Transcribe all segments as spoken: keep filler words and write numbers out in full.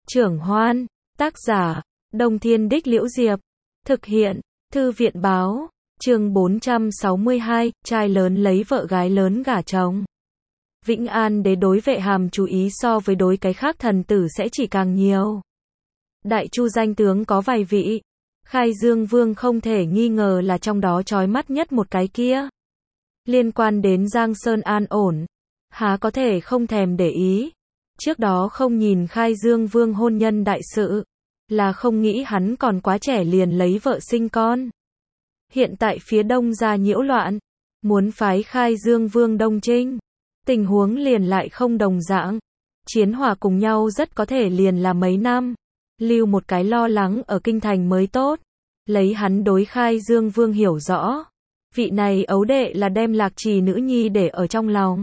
Trưởng Hoan, tác giả, Đông Thiên Đích Liễu Diệp, thực hiện, Thư viện Báo, chương bốn trăm sáu mươi hai, trai lớn lấy vợ gái lớn gả chồng. Vĩnh An đế đối Vệ Hàm chú ý so với đối cái khác thần tử sẽ chỉ càng nhiều. Đại chu danh tướng có vài vị, Khai Dương Vương không thể nghi ngờ là trong đó chói mắt nhất một cái kia. Liên quan đến Giang Sơn an ổn, há có thể không thèm để ý. Trước đó không nhìn Khai Dương Vương hôn nhân đại sự, là không nghĩ hắn còn quá trẻ liền lấy vợ sinh con. Hiện tại phía đông ra nhiễu loạn, muốn phái Khai Dương Vương đông chinh, tình huống liền lại không đồng dạng. Chiến hòa cùng nhau rất có thể liền là mấy năm, lưu một cái lo lắng ở kinh thành mới tốt. Lấy hắn đối Khai Dương Vương hiểu rõ, vị này ấu đệ là đem Lạc Trì nữ nhi để ở trong lòng.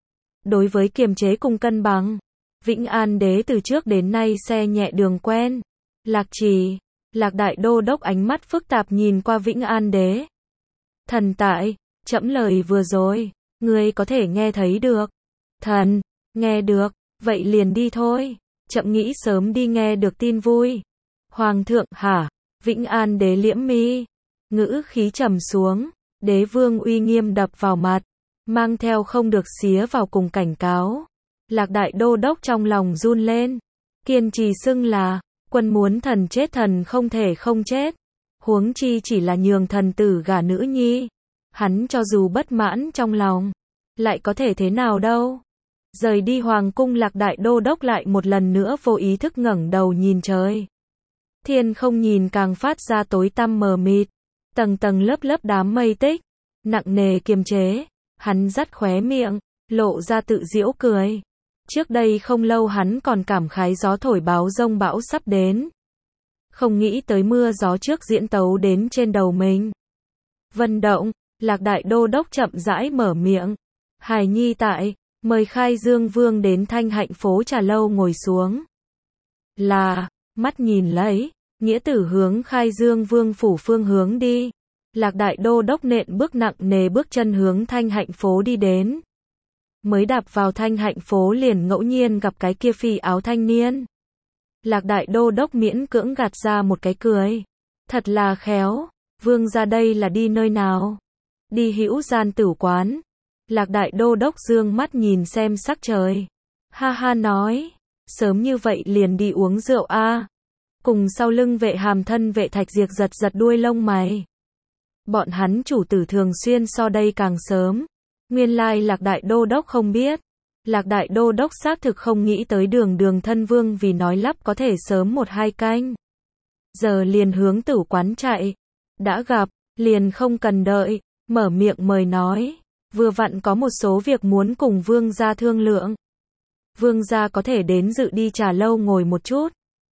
Đối với kiềm chế cùng cân bằng, Vĩnh An đế từ trước đến nay xe nhẹ đường quen. Lạc Trì, Lạc Đại Đô Đốc ánh mắt phức tạp nhìn qua Vĩnh An đế. Thần tại, trẫm lời vừa rồi, ngươi có thể nghe thấy được. Thần, nghe được, vậy liền đi thôi. Trẫm nghĩ sớm đi nghe được tin vui. Hoàng thượng hả? Vĩnh An đế liễm mi, ngữ khí trầm xuống, đế vương uy nghiêm đập vào mặt, mang theo không được xía vào cùng cảnh cáo. Lạc Đại Đô Đốc trong lòng run lên, kiên trì xưng là, quân muốn thần chết thần không thể không chết, huống chi chỉ là nhường thần tử gả nữ nhi. Hắn cho dù bất mãn trong lòng, lại có thể thế nào đâu. Rời đi hoàng cung, Lạc Đại Đô Đốc lại một lần nữa vô ý thức ngẩng đầu nhìn trời. Thiên không nhìn càng phát ra tối tăm mờ mịt, tầng tầng lớp lớp đám mây tích, nặng nề kiềm chế. Hắn dắt khóe miệng, lộ ra tự giễu cười. Trước đây không lâu hắn còn cảm khái gió thổi báo rông bão sắp đến. Không nghĩ tới mưa gió trước diễn tấu đến trên đầu mình. Vân động, Lạc Đại Đô Đốc chậm rãi mở miệng. Hài nhi tại, mời Khai Dương Vương đến Thanh Hạnh phố trà lâu ngồi xuống. Là, mắt nhìn lấy, nghĩa tử hướng Khai Dương Vương phủ phương hướng đi. Lạc Đại Đô Đốc nện bước nặng nề bước chân hướng Thanh Hạnh phố đi đến. Mới đạp vào Thanh Hạnh phố liền ngẫu nhiên gặp cái kia phi áo thanh niên. Lạc Đại Đô Đốc miễn cưỡng gạt ra một cái cười. Thật là khéo, Vương ra đây là đi nơi nào? Đi Hữu Gian tử quán. Lạc Đại Đô Đốc dương mắt nhìn xem sắc trời. Ha ha nói, sớm như vậy liền đi uống rượu a. À. Cùng sau lưng Vệ Hàm thân Vệ Thạch Diệp giật giật đuôi lông mày. Bọn hắn chủ tử thường xuyên so đây càng sớm. Nguyên lai Lạc Đại Đô Đốc không biết. Lạc Đại Đô Đốc xác thực không nghĩ tới đường đường thân vương vì nói lắp có thể sớm một hai canh. Giờ liền hướng tử quán chạy. Đã gặp, liền không cần đợi, mở miệng mời nói. Vừa vặn có một số việc muốn cùng vương gia thương lượng. Vương gia có thể đến dự đi trà lâu ngồi một chút.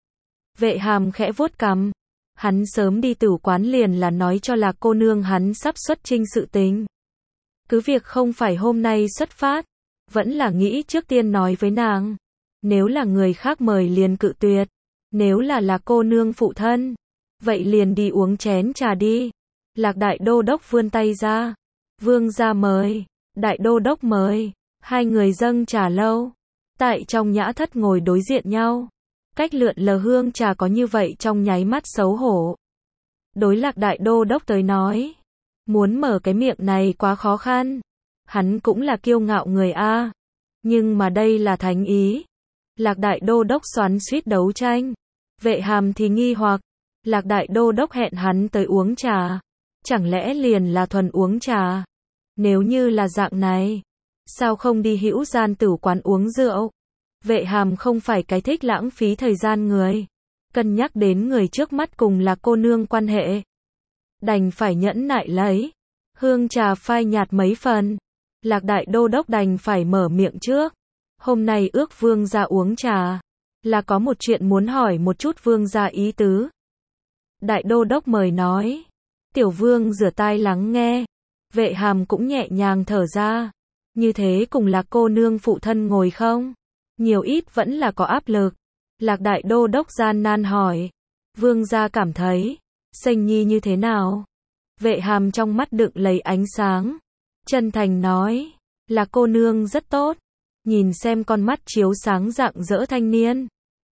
Vệ Hàm khẽ vuốt cằm. Hắn sớm đi tử quán liền là nói cho Lạc cô nương hắn sắp xuất chinh sự tình. Cứ việc không phải hôm nay xuất phát, vẫn là nghĩ trước tiên nói với nàng. Nếu là người khác mời liền cự tuyệt. Nếu là Lạc cô nương phụ thân, vậy liền đi uống chén trà đi. Lạc Đại Đô Đốc vươn tay ra. Vương gia mời, Đại Đô Đốc mời. Hai người dâng trà lâu. Tại trong nhã thất ngồi đối diện nhau. Cách lượn lờ hương trà có như vậy trong nháy mắt xấu hổ. Đối Lạc Đại Đô Đốc tới nói, muốn mở cái miệng này quá khó khăn. Hắn cũng là kiêu ngạo người a. Nhưng mà đây là thánh ý. Lạc Đại Đô Đốc xoắn xuýt đấu tranh. Vệ Hàm thì nghi hoặc. Lạc Đại Đô Đốc hẹn hắn tới uống trà. Chẳng lẽ liền là thuần uống trà? Nếu như là dạng này, sao không đi Hữu Gian tử quán uống rượu? Vệ Hàm không phải cái thích lãng phí thời gian người. Cân nhắc đến người trước mắt cùng là cô nương quan hệ. Đành phải nhẫn nại lấy. Hương trà phai nhạt mấy phần. Lạc Đại Đô Đốc đành phải mở miệng trước. Hôm nay ước vương gia uống trà. Là có một chuyện muốn hỏi một chút vương gia ý tứ. Đại Đô Đốc mời nói. Tiểu vương rửa tai lắng nghe. Vệ Hàm cũng nhẹ nhàng thở ra. Như thế cùng là cô nương phụ thân ngồi không? Nhiều ít vẫn là có áp lực. Lạc Đại Đô Đốc gian nan hỏi. Vương gia cảm thấy, Sênh Nhi như thế nào? Vệ Hàm trong mắt đựng lấy ánh sáng. Chân thành nói, là cô nương rất tốt. Nhìn xem con mắt chiếu sáng rạng rỡ thanh niên.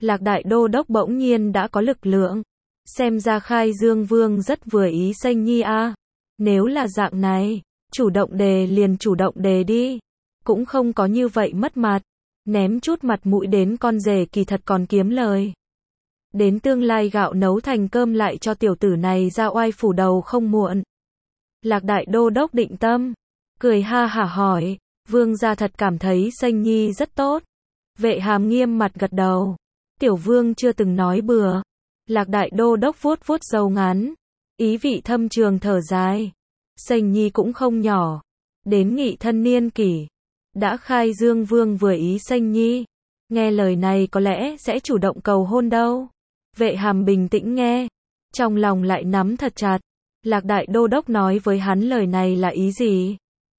Lạc Đại Đô Đốc bỗng nhiên đã có lực lượng. Xem ra Khai Dương Vương rất vừa ý Xanh Nhi a. Nếu là dạng này, chủ động đề liền chủ động đề đi. Cũng không có như vậy mất mặt. Ném chút mặt mũi đến con rể kỳ thật còn kiếm lời. Đến tương lai gạo nấu thành cơm lại cho tiểu tử này ra oai phủ đầu không muộn. Lạc Đại Đô Đốc định tâm. Cười ha hả hỏi. Vương gia thật cảm thấy Xanh Nhi rất tốt. Vệ Hàm nghiêm mặt gật đầu. Tiểu vương chưa từng nói bừa. Lạc Đại Đô Đốc vuốt vuốt râu ngắn. Ý vị thâm trường thở dài. Xanh Nhi cũng không nhỏ. Đến nghị thân niên kỷ. Đã Khai Dương Vương vừa ý Xanh Nhi. Nghe lời này có lẽ sẽ chủ động cầu hôn đâu. Vệ Hàm bình tĩnh nghe. Trong lòng lại nắm thật chặt. Lạc Đại Đô Đốc nói với hắn lời này là ý gì?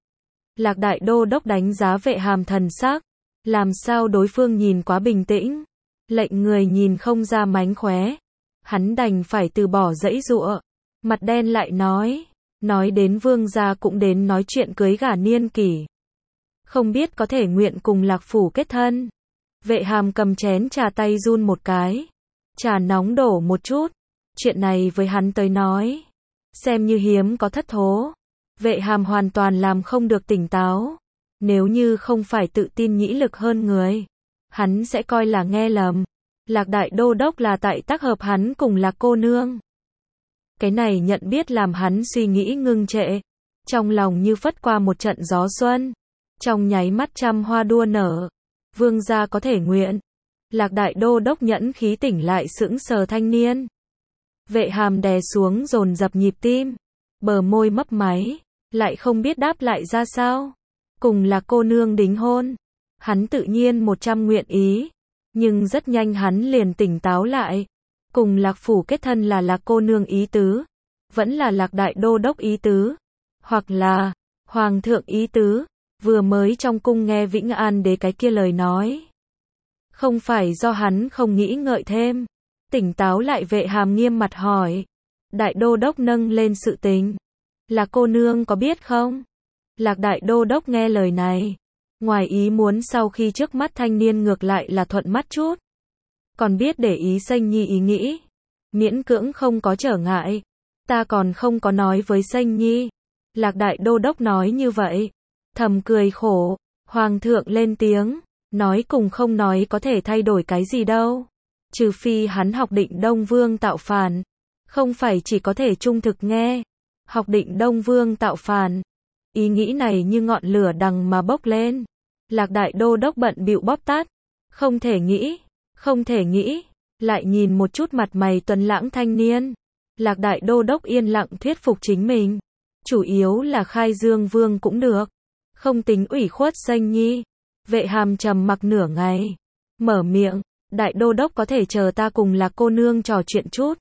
Lạc Đại Đô Đốc đánh giá Vệ Hàm thần sắc. Làm sao đối phương nhìn quá bình tĩnh. Lệnh người nhìn không ra mánh khóe. Hắn đành phải từ bỏ dãy dụa. Mặt đen lại nói. Nói đến vương gia cũng đến nói chuyện cưới gả niên kỷ. Không biết có thể nguyện cùng Lạc phủ kết thân. Vệ Hàm cầm chén trà tay run một cái. Trà nóng đổ một chút. Chuyện này với hắn tới nói. Xem như hiếm có thất thố. Vệ Hàm hoàn toàn làm không được tỉnh táo. Nếu như không phải tự tin nhĩ lực hơn người. Hắn sẽ coi là nghe lầm. Lạc Đại Đô Đốc là tại tác hợp hắn cùng Lạc cô nương. Cái này nhận biết làm hắn suy nghĩ ngưng trệ. Trong lòng như phất qua một trận gió xuân. Trong nháy mắt trăm hoa đua nở. Vương gia có thể nguyện. Lạc Đại Đô Đốc nhẫn khí tỉnh lại sững sờ thanh niên. Vệ Hàm đè xuống dồn dập nhịp tim. Bờ môi mấp máy. Lại không biết đáp lại ra sao. Cùng Lạc cô nương đính hôn. Hắn tự nhiên một trăm nguyện ý. Nhưng rất nhanh hắn liền tỉnh táo lại. Cùng Lạc phủ kết thân là Lạc cô nương ý tứ. Vẫn là Lạc Đại Đô Đốc ý tứ. Hoặc là Hoàng thượng ý tứ. Vừa mới trong cung nghe Vĩnh An đế cái kia lời nói. Không phải do hắn không nghĩ ngợi thêm. Tỉnh táo lại Vệ Hàm nghiêm mặt hỏi. Đại Đô Đốc nâng lên sự tình. Lạc cô nương có biết không? Lạc Đại Đô Đốc nghe lời này. Ngoài ý muốn sau khi trước mắt thanh niên ngược lại là thuận mắt chút. Còn biết để ý Xanh Nhi ý nghĩ. Miễn cưỡng không có trở ngại. Ta còn không có nói với Xanh Nhi. Lạc Đại Đô Đốc nói như vậy. Thầm cười khổ. Hoàng thượng lên tiếng. Nói cùng không nói có thể thay đổi cái gì đâu. Trừ phi hắn học Định Đông Vương tạo phản. Không phải chỉ có thể trung thực nghe. Học Định Đông Vương tạo phản. Ý nghĩ này như ngọn lửa đằng mà bốc lên. Lạc Đại Đô Đốc bận bịu bóp tát. Không thể nghĩ. Không thể nghĩ. Lại nhìn một chút mặt mày tuấn lãng thanh niên. Lạc Đại Đô Đốc yên lặng thuyết phục chính mình. Chủ yếu là Khai Dương Vương cũng được. Không tính ủy khuất Xanh Nhi. Vệ Hàm trầm mặc nửa ngày. Mở miệng. Đại Đô Đốc có thể chờ ta cùng Lạc cô nương trò chuyện chút.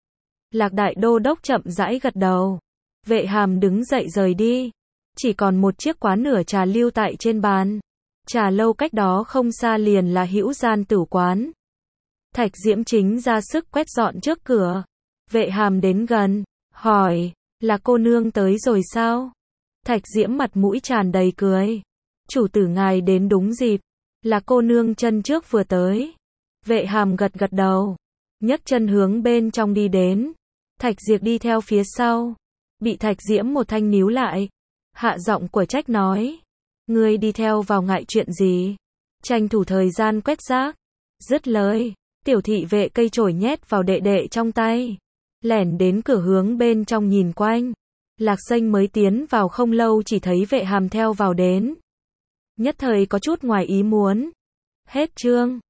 Lạc Đại Đô Đốc chậm rãi gật đầu. Vệ Hàm đứng dậy rời đi. Chỉ còn một chiếc quán nửa trà lưu tại trên bàn. Trà lâu cách đó không xa liền là Hữu Gian Tử quán. Thạch Diễm chính ra sức quét dọn trước cửa. Vệ Hàm đến gần. Hỏi. Là cô nương tới rồi sao? Thạch Diễm mặt mũi tràn đầy cười. Chủ tử ngài đến đúng dịp. Là cô nương chân trước vừa tới. Vệ Hàm gật gật đầu. Nhấc chân hướng bên trong đi đến. Thạch Diệp đi theo phía sau. Bị Thạch Diễm một thanh níu lại. Hạ giọng của trách nói. Ngươi đi theo vào ngại chuyện gì? Tranh thủ thời gian quét rác. Dứt lời. Tiểu thị vệ cây chổi nhét vào đệ đệ trong tay. Lẻn đến cửa hướng bên trong nhìn quanh. Lạc Xanh mới tiến vào không lâu chỉ thấy Vệ Hàm theo vào đến. Nhất thời có chút ngoài ý muốn. Hết chương.